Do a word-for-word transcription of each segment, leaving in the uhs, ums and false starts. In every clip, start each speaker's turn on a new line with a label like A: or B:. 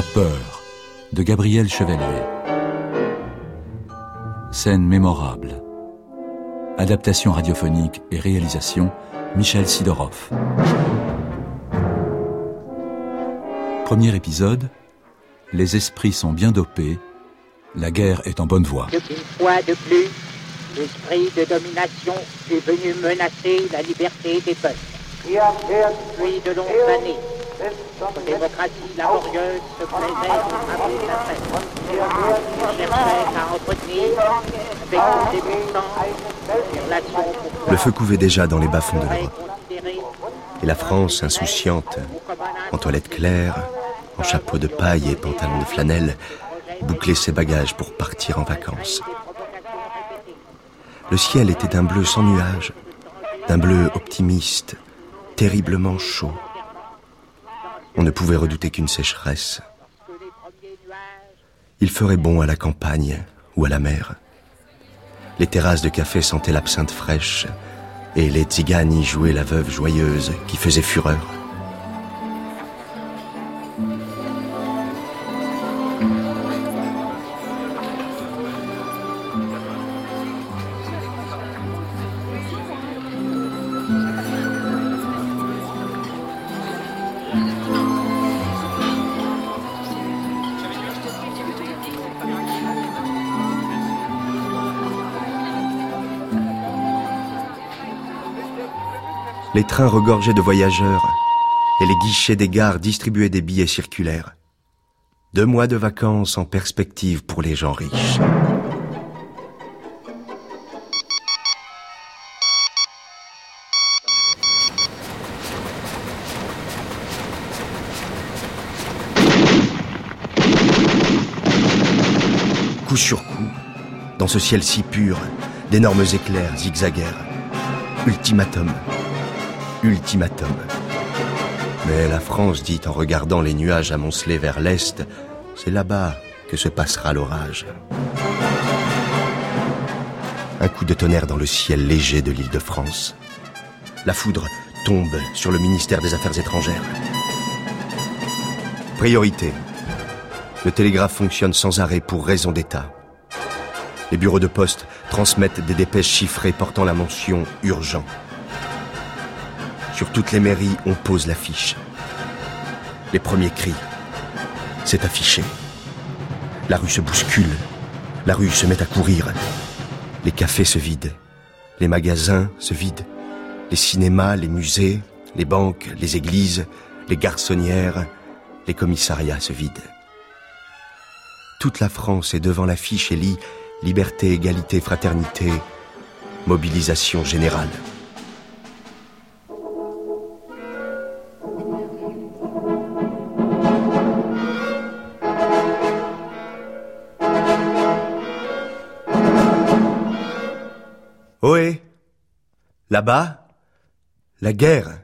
A: Peur, de Gabriel Chevalier. Scène mémorable. Adaptation radiophonique et réalisation, Michel Sidorov. Premier épisode, les esprits sont bien dopés, la guerre est en bonne voie.
B: Une fois de plus, l'esprit de domination est venu menacer la liberté des peuples. Depuis de longues années, la démocratie laborieuse se plaisait à frapper sa fête. Elle cherchait à entretenir avec tous ses puissances des relations pour
C: Le feu couvait déjà dans les bas-fonds de l'Europe. Et la France, insouciante, en toilette claire, en chapeau de paille et pantalon de flanelle, bouclait ses bagages pour partir en vacances. Le ciel était d'un bleu sans nuages, d'un bleu optimiste, terriblement chaud. On ne pouvait redouter qu'une sécheresse. Il ferait bon à la campagne ou à la mer. Les terrasses de café sentaient l'absinthe fraîche et les tziganes y jouaient la veuve joyeuse qui faisait fureur. Les trains regorgeaient de voyageurs et les guichets des gares distribuaient des billets circulaires. Deux mois de vacances en perspective pour les gens riches. Coup sur coup, dans ce ciel si pur, d'énormes éclairs zigzaguèrent. Ultimatum. Ultimatum. Mais la France dit en regardant les nuages amoncelés vers l'est, c'est là-bas que se passera l'orage. Un coup de tonnerre dans le ciel léger de l'île de France. La foudre tombe sur le ministère des Affaires étrangères. Priorité. Le télégraphe fonctionne sans arrêt pour raison d'État. Les bureaux de poste transmettent des dépêches chiffrées portant la mention « urgent ». Sur toutes les mairies, on pose l'affiche. Les premiers cris. C'est affiché. La rue se bouscule. La rue se met à courir. Les cafés se vident. Les magasins se vident. Les cinémas, les musées, les banques, les églises, les garçonnières, les commissariats se vident. Toute la France est devant l'affiche et lit « Liberté, égalité, fraternité, mobilisation générale ». Ohé, là-bas, la guerre.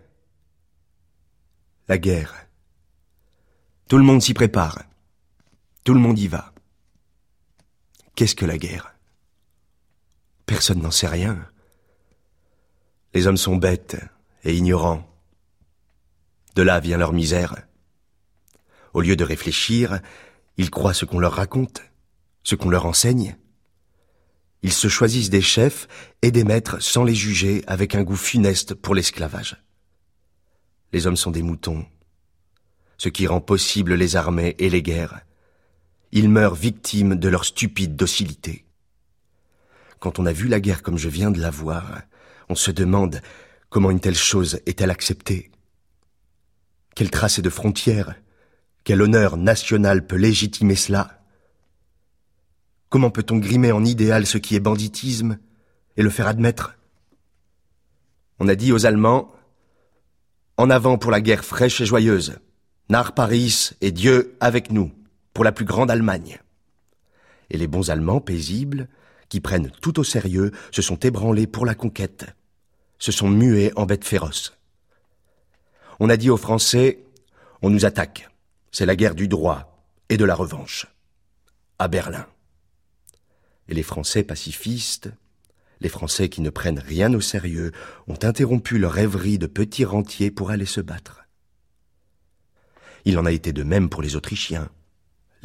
C: La guerre. Tout le monde s'y prépare. Tout le monde y va. Qu'est-ce que la guerre? Personne n'en sait rien. Les hommes sont bêtes et ignorants. De là vient leur misère. Au lieu de réfléchir, ils croient ce qu'on leur raconte, ce qu'on leur enseigne. Ils se choisissent des chefs et des maîtres sans les juger avec un goût funeste pour l'esclavage. Les hommes sont des moutons, ce qui rend possible les armées et les guerres. Ils meurent victimes de leur stupide docilité. Quand on a vu la guerre comme je viens de la voir, on se demande comment une telle chose est-elle acceptée. Quel tracé de frontières, quel honneur national peut légitimer cela? Comment peut-on grimer en idéal ce qui est banditisme et le faire admettre? On a dit aux Allemands « En avant pour la guerre fraîche et joyeuse, Nar Paris et Dieu avec nous, pour la plus grande Allemagne. » Et les bons Allemands paisibles, qui prennent tout au sérieux, se sont ébranlés pour la conquête, se sont mués en bêtes féroces. On a dit aux Français « On nous attaque, c'est la guerre du droit et de la revanche. » À Berlin. Et les Français pacifistes, les Français qui ne prennent rien au sérieux, ont interrompu leur rêverie de petits rentiers pour aller se battre. Il en a été de même pour les Autrichiens,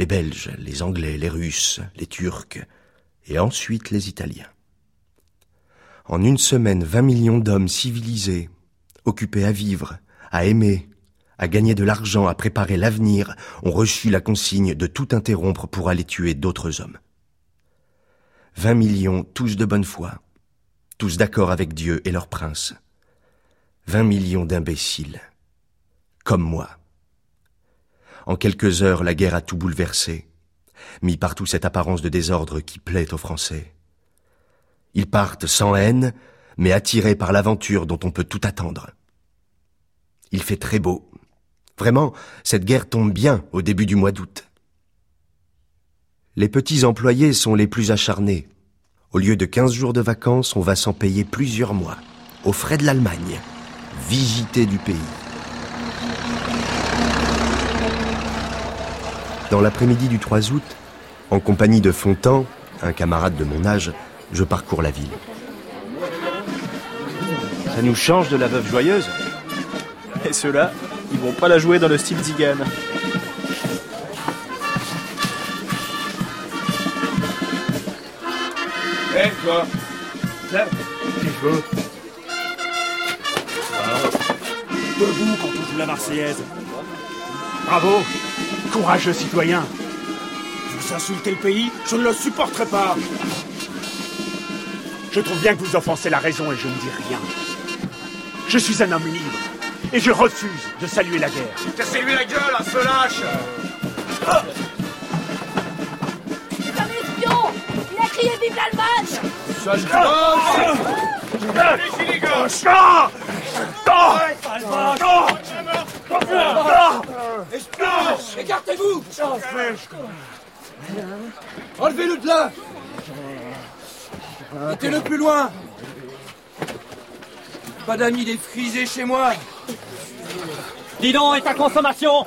C: les Belges, les Anglais, les Russes, les Turcs, et ensuite les Italiens. En une semaine, vingt millions d'hommes civilisés, occupés à vivre, à aimer, à gagner de l'argent, à préparer l'avenir, ont reçu la consigne de tout interrompre pour aller tuer d'autres hommes. Vingt millions, tous de bonne foi, tous d'accord avec Dieu et leur prince. Vingt millions d'imbéciles, comme moi. En quelques heures, la guerre a tout bouleversé, mis partout cette apparence de désordre qui plaît aux Français. Ils partent sans haine, mais attirés par l'aventure dont on peut tout attendre. Il fait très beau. Vraiment, cette guerre tombe bien au début du mois d'août. Les petits employés sont les plus acharnés. Au lieu de quinze jours de vacances, on va s'en payer plusieurs mois, aux frais de l'Allemagne, visiter du pays. Dans l'après-midi du trois août, en compagnie de Fontan, un camarade de mon âge, je parcours la ville.
D: Ça nous change de la Veuve Joyeuse. Et ceux-là, ils vont pas la jouer dans le style Zigane.
E: Hé, hey, toi, là, qu'est-ce que je veux ?
F: Debout quand on joue la Marseillaise.
E: Bravo, courageux citoyen.
F: Vous insultez le pays, je ne le supporterai pas.
E: Je trouve bien que vous offensez la raison et je ne dis rien. Je suis un homme libre et je refuse de saluer la guerre.
F: Cassez-lui la gueule, un peu lâche.
G: Ah, c'est un espion. Il a crié vive l'Allemagne.
F: Sale gosse.
E: Allez-y les gars. Ah,
F: Espion, écartez-vous. Enlevez-le de là. Mettez-le plus loin. Pas d'amis des frisés chez moi.
H: Dis donc, et ta consommation?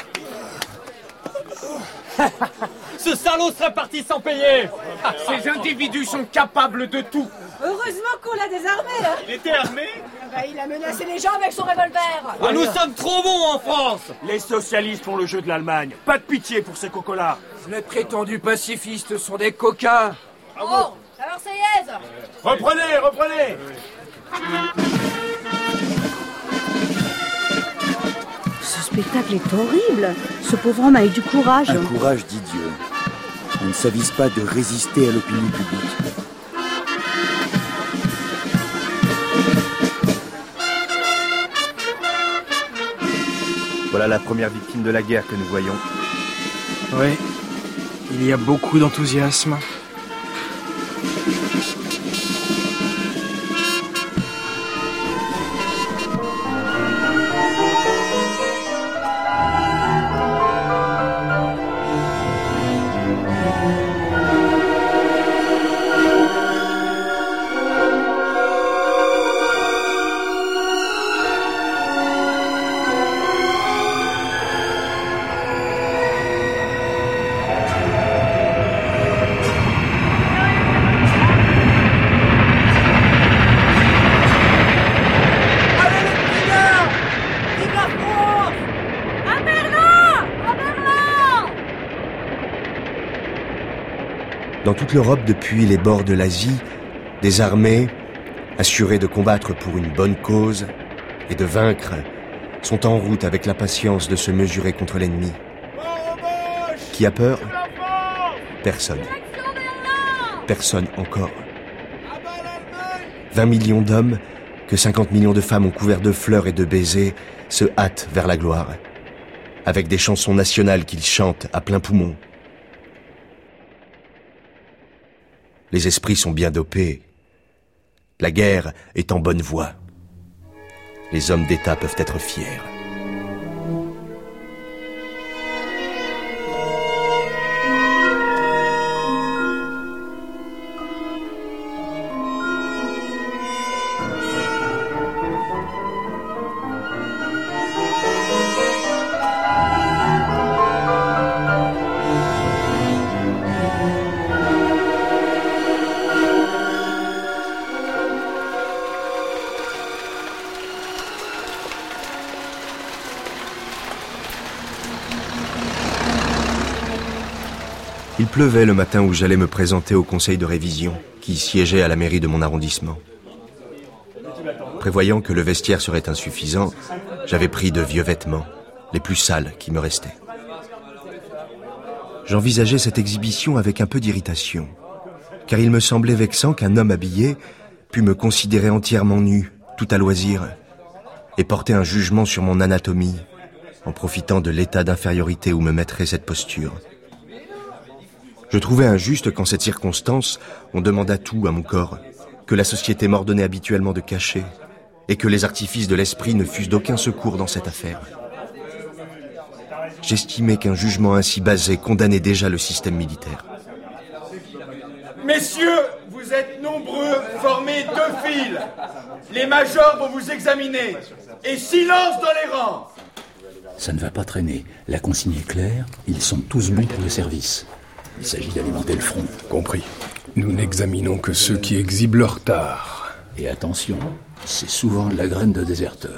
H: Ce salaud serait parti sans payer.
E: Ces individus sont capables de tout.
G: Heureusement qu'on l'a désarmé, hein.
D: Il était armé?
G: Bah, il a menacé les gens avec son revolver.
H: Ah, nous sommes trop bons en France.
E: Les socialistes font le jeu de l'Allemagne. Pas de pitié pour ces cocos-là.
F: Les prétendus pacifistes sont des coquins.
G: Oh, la Marseillaise.
E: Reprenez, reprenez.
I: Ce spectacle est horrible. Ce pauvre homme a eu du courage.
J: Un courage d'idiot. On ne s'avise pas de résister à l'opinion publique.
C: Voilà la première victime de la guerre que nous voyons.
D: Oui, il y a beaucoup d'enthousiasme.
C: Dans toute l'Europe, depuis les bords de l'Asie, des armées, assurées de combattre pour une bonne cause et de vaincre, sont en route avec la patience de se mesurer contre l'ennemi. Qui a peur ? Personne. Personne encore. vingt millions d'hommes, que cinquante millions de femmes ont couvert de fleurs et de baisers, se hâtent vers la gloire, avec des chansons nationales qu'ils chantent à plein poumon. Les esprits sont bien dopés. La guerre est en bonne voie. Les hommes d'État peuvent être fiers. Il pleuvait le matin où j'allais me présenter au conseil de révision, qui siégeait à la mairie de mon arrondissement. Prévoyant que le vestiaire serait insuffisant, j'avais pris de vieux vêtements, les plus sales qui me restaient. J'envisageais cette exhibition avec un peu d'irritation, car il me semblait vexant qu'un homme habillé pût me considérer entièrement nu, tout à loisir, et porter un jugement sur mon anatomie, en profitant de l'état d'infériorité où me mettrait cette posture. Je trouvais injuste qu'en cette circonstance, on demandât tout à mon corps, que la société m'ordonnait habituellement de cacher, et que les artifices de l'esprit ne fussent d'aucun secours dans cette affaire. J'estimais qu'un jugement ainsi basé condamnait déjà le système militaire.
F: Messieurs, vous êtes nombreux, formez deux files. Les majors vont vous examiner. Et silence dans les rangs.
K: Ça ne va pas traîner. La consigne est claire, ils sont tous bons pour le service. Il s'agit d'alimenter le front.
L: Compris. Nous n'examinons que ceux qui exhibent leur tard.
K: Et attention, c'est souvent la graine de déserteur.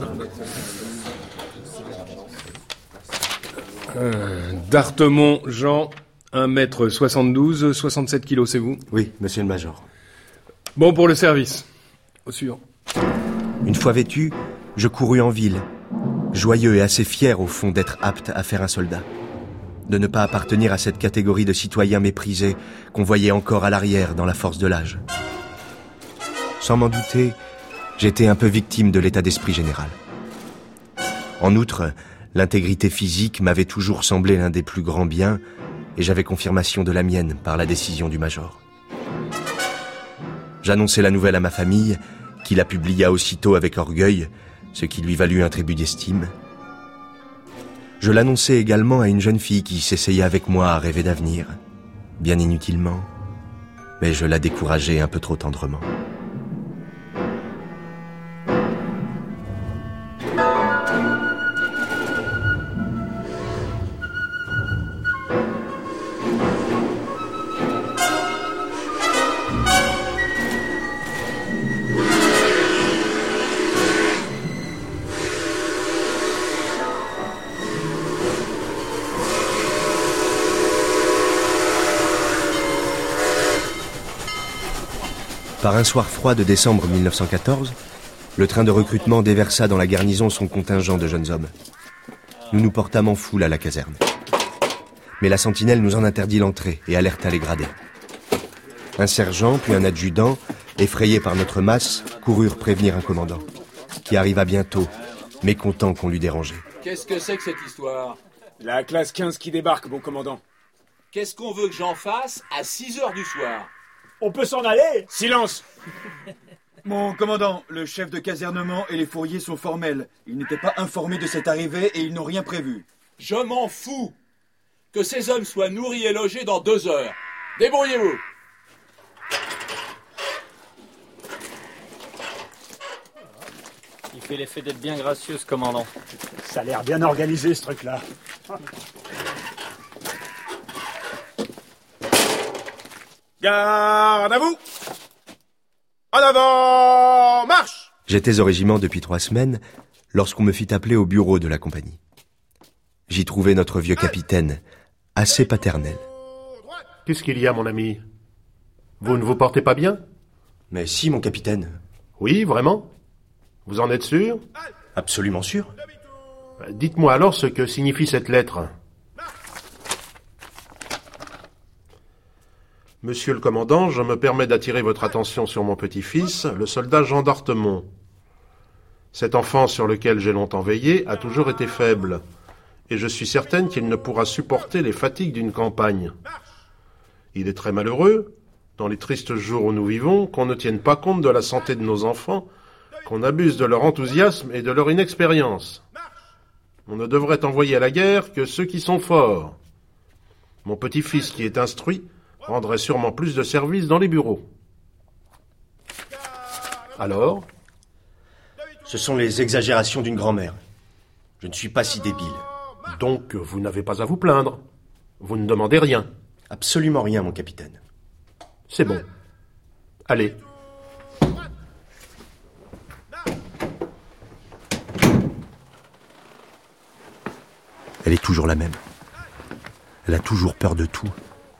L: euh, D'Artemont, Jean, un mètre soixante-douze, soixante-sept kilos, c'est vous?
C: Oui, monsieur le major.
L: Bon pour le service. Au suivant.
C: Une fois vêtu, je courus en ville, joyeux et assez fier au fond d'être apte à faire un soldat. De ne pas appartenir à cette catégorie de citoyens méprisés qu'on voyait encore à l'arrière dans la force de l'âge. Sans m'en douter, j'étais un peu victime de l'état d'esprit général. En outre, l'intégrité physique m'avait toujours semblé l'un des plus grands biens, et j'avais confirmation de la mienne par la décision du major. J'annonçai la nouvelle à ma famille, qui la publia aussitôt avec orgueil, ce qui lui valut un tribut d'estime. Je l'annonçai également à une jeune fille qui s'essayait avec moi à rêver d'avenir, bien inutilement, mais je la décourageai un peu trop tendrement. Par un soir froid de décembre mille neuf cent quatorze, le train de recrutement déversa dans la garnison son contingent de jeunes hommes. Nous nous portâmes en foule à la caserne. Mais la sentinelle nous en interdit l'entrée et alerta les gradés. Un sergent puis un adjudant, effrayés par notre masse, coururent prévenir un commandant, qui arriva bientôt, mécontent qu'on l'eût dérangé.
M: Qu'est-ce que c'est que cette histoire?
F: La classe quinze qui débarque, mon commandant.
M: Qu'est-ce qu'on veut que j'en fasse à six heures du soir?
E: On peut s'en aller?
F: Silence!
N: Mon commandant, le chef de casernement et les fourriers sont formels. Ils n'étaient pas informés de cette arrivée et ils n'ont rien prévu.
M: Je m'en fous! Que ces hommes soient nourris et logés dans deux heures. Débrouillez-vous!
D: Il fait l'effet d'être bien gracieux, ce commandant.
E: Ça a l'air bien organisé, ce truc-là.
F: Garde à vous! En avant, marche!
C: J'étais au régiment depuis trois semaines lorsqu'on me fit appeler au bureau de la compagnie. J'y trouvai notre vieux capitaine, assez paternel.
O: Qu'est-ce qu'il y a, mon ami? Vous ne vous portez pas bien?
C: Mais si, mon capitaine.
O: Oui, vraiment? Vous en êtes sûr?
C: Absolument sûr.
O: Dites-moi alors ce que signifie cette lettre. Monsieur le commandant, je me permets d'attirer votre attention sur mon petit-fils, le soldat Jean d'Artemont. Cet enfant sur lequel j'ai longtemps veillé a toujours été faible, et je suis certaine qu'il ne pourra supporter les fatigues d'une campagne. Il est très malheureux, dans les tristes jours où nous vivons, qu'on ne tienne pas compte de la santé de nos enfants, qu'on abuse de leur enthousiasme et de leur inexpérience. On ne devrait envoyer à la guerre que ceux qui sont forts. Mon petit-fils qui est instruit rendrait sûrement plus de service dans les bureaux. Alors?
C: Ce sont les exagérations d'une grand-mère. Je ne suis pas si débile.
O: Donc, vous n'avez pas à vous plaindre. Vous ne demandez rien.
C: Absolument rien, mon capitaine.
O: C'est bon. Allez.
C: Elle est toujours la même. Elle a toujours peur de tout,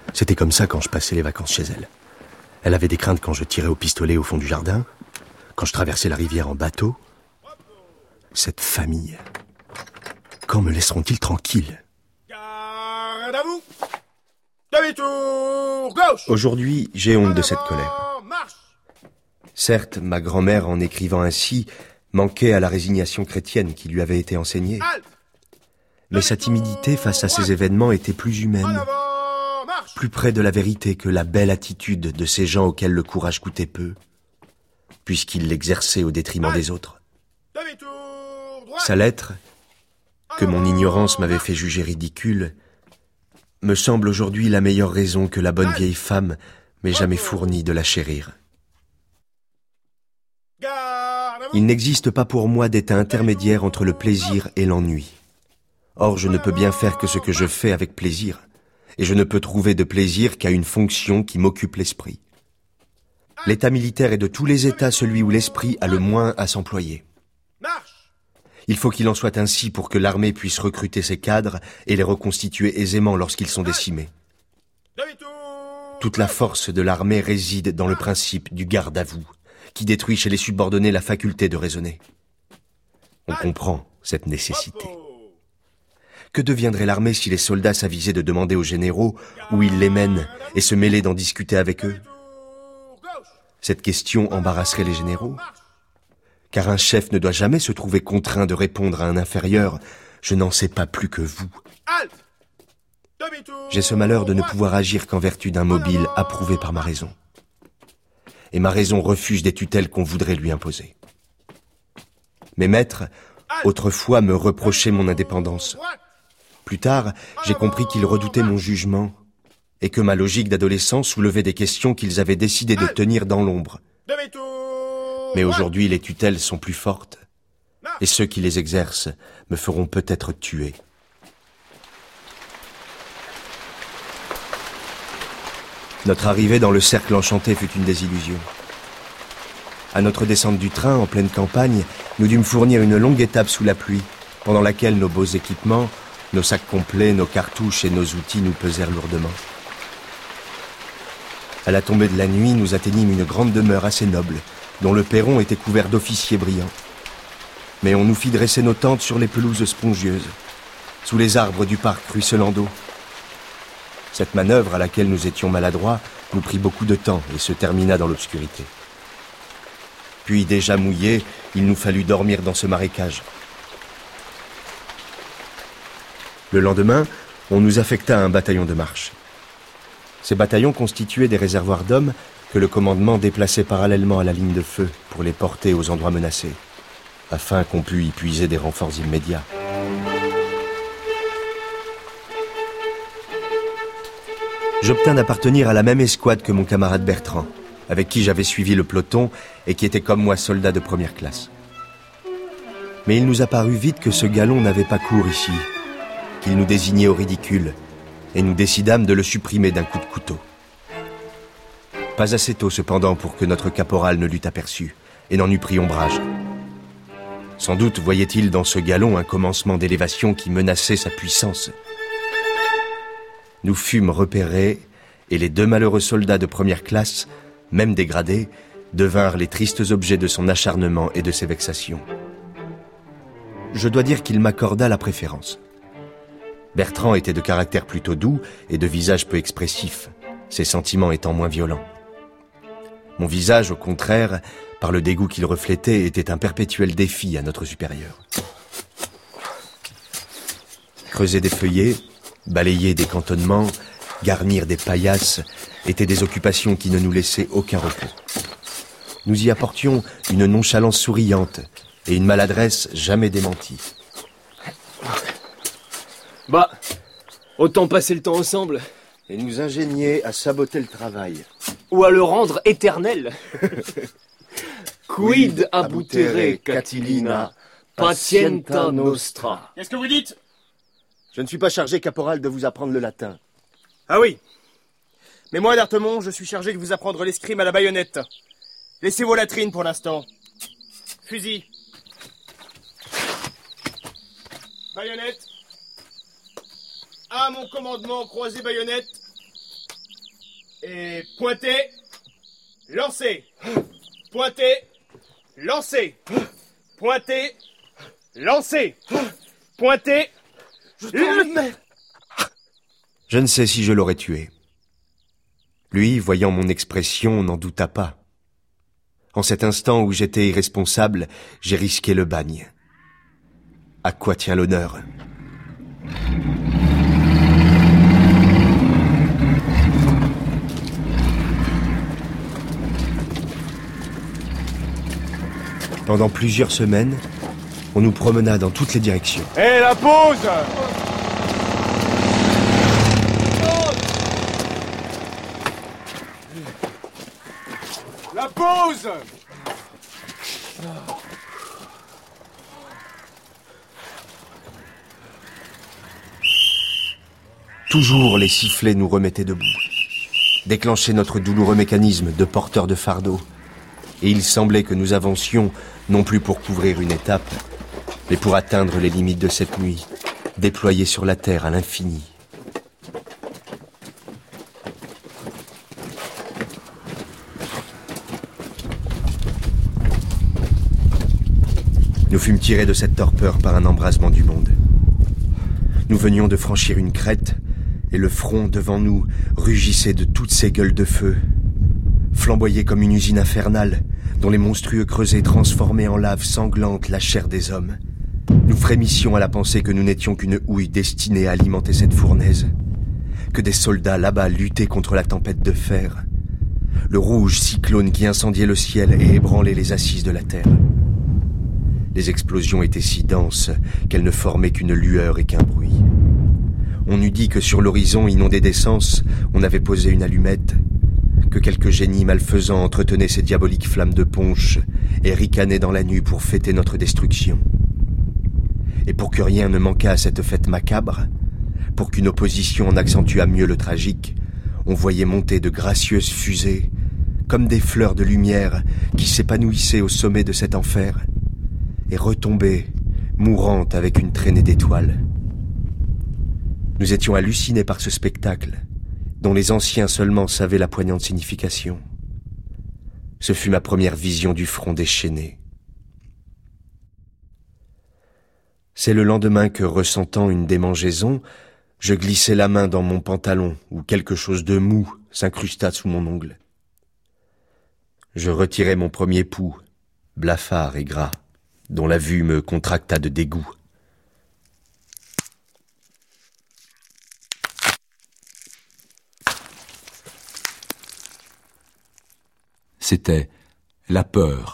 C: C'était comme ça quand je passais les vacances chez elle. Elle avait des craintes quand je tirais au pistolet au fond du jardin, quand je traversais la rivière en bateau. Cette famille, quand me laisseront-ils tranquille?
F: Garde à vous! Demi-tour gauche!
C: Aujourd'hui, j'ai honte de cette colère. Certes, ma grand-mère, en écrivant ainsi, manquait à la résignation chrétienne qui lui avait été enseignée. Mais sa timidité face à ces événements était plus humaine, plus près de la vérité que la belle attitude de ces gens auxquels le courage coûtait peu, puisqu'il l'exerçait au détriment des autres. Sa lettre, que mon ignorance m'avait fait juger ridicule, me semble aujourd'hui la meilleure raison que la bonne vieille femme m'ait jamais fournie de la chérir. Il n'existe pas pour moi d'état intermédiaire entre le plaisir et l'ennui. Or, je ne peux bien faire que ce que je fais avec plaisir, et je ne peux trouver de plaisir qu'à une fonction qui m'occupe l'esprit. L'état militaire est de tous les états celui où l'esprit a le moins à s'employer. Il faut qu'il en soit ainsi pour que l'armée puisse recruter ses cadres et les reconstituer aisément lorsqu'ils sont décimés. Toute la force de l'armée réside dans le principe du garde à vous, qui détruit chez les subordonnés la faculté de raisonner. On comprend cette nécessité. Que deviendrait l'armée si les soldats s'avisaient de demander aux généraux où ils les mènent et se mêlaient d'en discuter avec eux? Cette question embarrasserait les généraux, car un chef ne doit jamais se trouver contraint de répondre à un inférieur « Je n'en sais pas plus que vous ». J'ai ce malheur de ne pouvoir agir qu'en vertu d'un mobile approuvé par ma raison. Et ma raison refuse des tutelles qu'on voudrait lui imposer. Mes maîtres, autrefois, me reprochaient mon indépendance. Plus tard, j'ai compris qu'ils redoutaient mon jugement et que ma logique d'adolescent soulevait des questions qu'ils avaient décidé de tenir dans l'ombre. Mais aujourd'hui, les tutelles sont plus fortes et ceux qui les exercent me feront peut-être tuer. Notre arrivée dans le cercle enchanté fut une désillusion. À notre descente du train, en pleine campagne, nous dûmes fournir une longue étape sous la pluie, pendant laquelle nos beaux équipements, nos sacs complets, nos cartouches et nos outils nous pesèrent lourdement. À la tombée de la nuit, nous atteignîmes une grande demeure assez noble, dont le perron était couvert d'officiers brillants. Mais on nous fit dresser nos tentes sur les pelouses spongieuses, sous les arbres du parc ruisselant d'eau. Cette manœuvre, à laquelle nous étions maladroits, nous prit beaucoup de temps et se termina dans l'obscurité. Puis, déjà mouillés, il nous fallut dormir dans ce marécage. Le lendemain, on nous affecta à un bataillon de marche. Ces bataillons constituaient des réservoirs d'hommes que le commandement déplaçait parallèlement à la ligne de feu pour les porter aux endroits menacés, afin qu'on pût y puiser des renforts immédiats. J'obtins d'appartenir à la même escouade que mon camarade Bertrand, avec qui j'avais suivi le peloton et qui était comme moi soldat de première classe. Mais il nous apparut vite que ce galon n'avait pas cours ici, qu'il nous désignait au ridicule, et nous décidâmes de le supprimer d'un coup de couteau. Pas assez tôt cependant pour que notre caporal ne l'eût aperçu, et n'en eût pris ombrage. Sans doute voyait-il dans ce galon un commencement d'élévation qui menaçait sa puissance. Nous fûmes repérés, et les deux malheureux soldats de première classe, même dégradés, devinrent les tristes objets de son acharnement et de ses vexations. Je dois dire qu'il m'accorda la préférence. Bertrand était de caractère plutôt doux et de visage peu expressif, ses sentiments étant moins violents. Mon visage, au contraire, par le dégoût qu'il reflétait, était un perpétuel défi à notre supérieur. Creuser des feuillets, balayer des cantonnements, garnir des paillasses étaient des occupations qui ne nous laissaient aucun repos. Nous y apportions une nonchalance souriante et une maladresse jamais démentie.
P: Bah, autant passer le temps ensemble.
C: Et nous ingénier à saboter le travail.
P: Ou à le rendre éternel. Quid abutere, Catilina, patienta nostra.
F: Qu'est-ce que vous dites?
C: Je ne suis pas chargé, caporal, de vous apprendre le latin.
Q: Ah oui. Mais moi, d'Artemont, je suis chargé de vous apprendre l'escrime à la baïonnette. Laissez vos latrines pour l'instant. Fusil. Baïonnette. À mon commandement, croisez baïonnette. Et pointez. Lancez. Pointez. Lancez. Pointez. Lancez. Pointez.
C: Je, je ne sais si je l'aurais tué. Lui, voyant mon expression, n'en douta pas. En cet instant où j'étais irresponsable, j'ai risqué le bagne. À quoi tient l'honneur ? Pendant plusieurs semaines, on nous promena dans toutes les directions.
Q: Hé, hey, la pause! La pause!
C: Toujours les sifflets nous remettaient debout, déclenchaient notre douloureux mécanisme de porteur de fardeau. Et il semblait que nous avancions non plus pour couvrir une étape, mais pour atteindre les limites de cette nuit, déployée sur la terre à l'infini. Nous fûmes tirés de cette torpeur par un embrasement du monde. Nous venions de franchir une crête, et le front devant nous rugissait de toutes ses gueules de feu, flamboyait comme une usine infernale, dont les monstrueux creusets transformaient en lave sanglante la chair des hommes. Nous frémissions à la pensée que nous n'étions qu'une houille destinée à alimenter cette fournaise, que des soldats là-bas luttaient contre la tempête de fer, le rouge cyclone qui incendiait le ciel et ébranlait les assises de la terre. Les explosions étaient si denses qu'elles ne formaient qu'une lueur et qu'un bruit. On eût dit que sur l'horizon inondé d'essence, on avait posé une allumette, que quelques génies malfaisants entretenaient ces diaboliques flammes de punch et ricanaient dans la nuit pour fêter notre destruction. Et pour que rien ne manquât à cette fête macabre, pour qu'une opposition en accentuât mieux le tragique, on voyait monter de gracieuses fusées, comme des fleurs de lumière qui s'épanouissaient au sommet de cet enfer, et retombaient, mourantes avec une traînée d'étoiles. Nous étions hallucinés par ce spectacle, dont les anciens seulement savaient la poignante signification. Ce fut ma première vision du front déchaîné. C'est le lendemain que, ressentant une démangeaison, je glissai la main dans mon pantalon où quelque chose de mou s'incrusta sous mon ongle. Je retirai mon premier pouls, blafard et gras, dont la vue me contracta de dégoût.
A: C'était La peur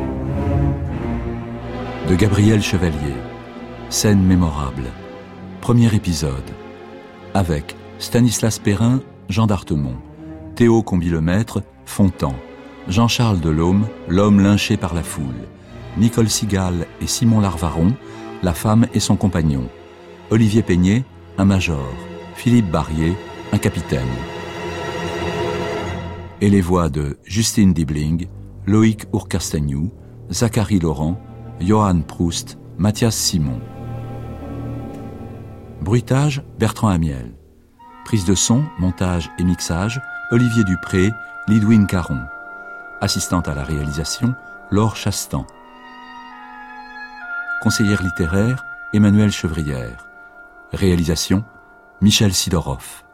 A: de Gabriel Chevalier. Scène mémorable. Premier épisode. Avec Stanislas Perrin, Jean d'Artemont, Théo Combi-Lemaître, Fontan, Jean-Charles Delhomme, l'homme lynché par la foule, Nicole Sigal et Simon Larvaron, la femme et son compagnon, Olivier Peignet, un major, Philippe Barrier, un capitaine. Et les voix de Justine Dibling, Loïc Ourcastagnou, Zachary Laurent, Johan Proust, Mathias Simon. Bruitage, Bertrand Amiel. Prise de son, montage et mixage, Olivier Dupré, Lidwine Caron. Assistante à la réalisation, Laure Chastan. Conseillère littéraire, Emmanuelle Chevrière. Réalisation, Michel Sidorov.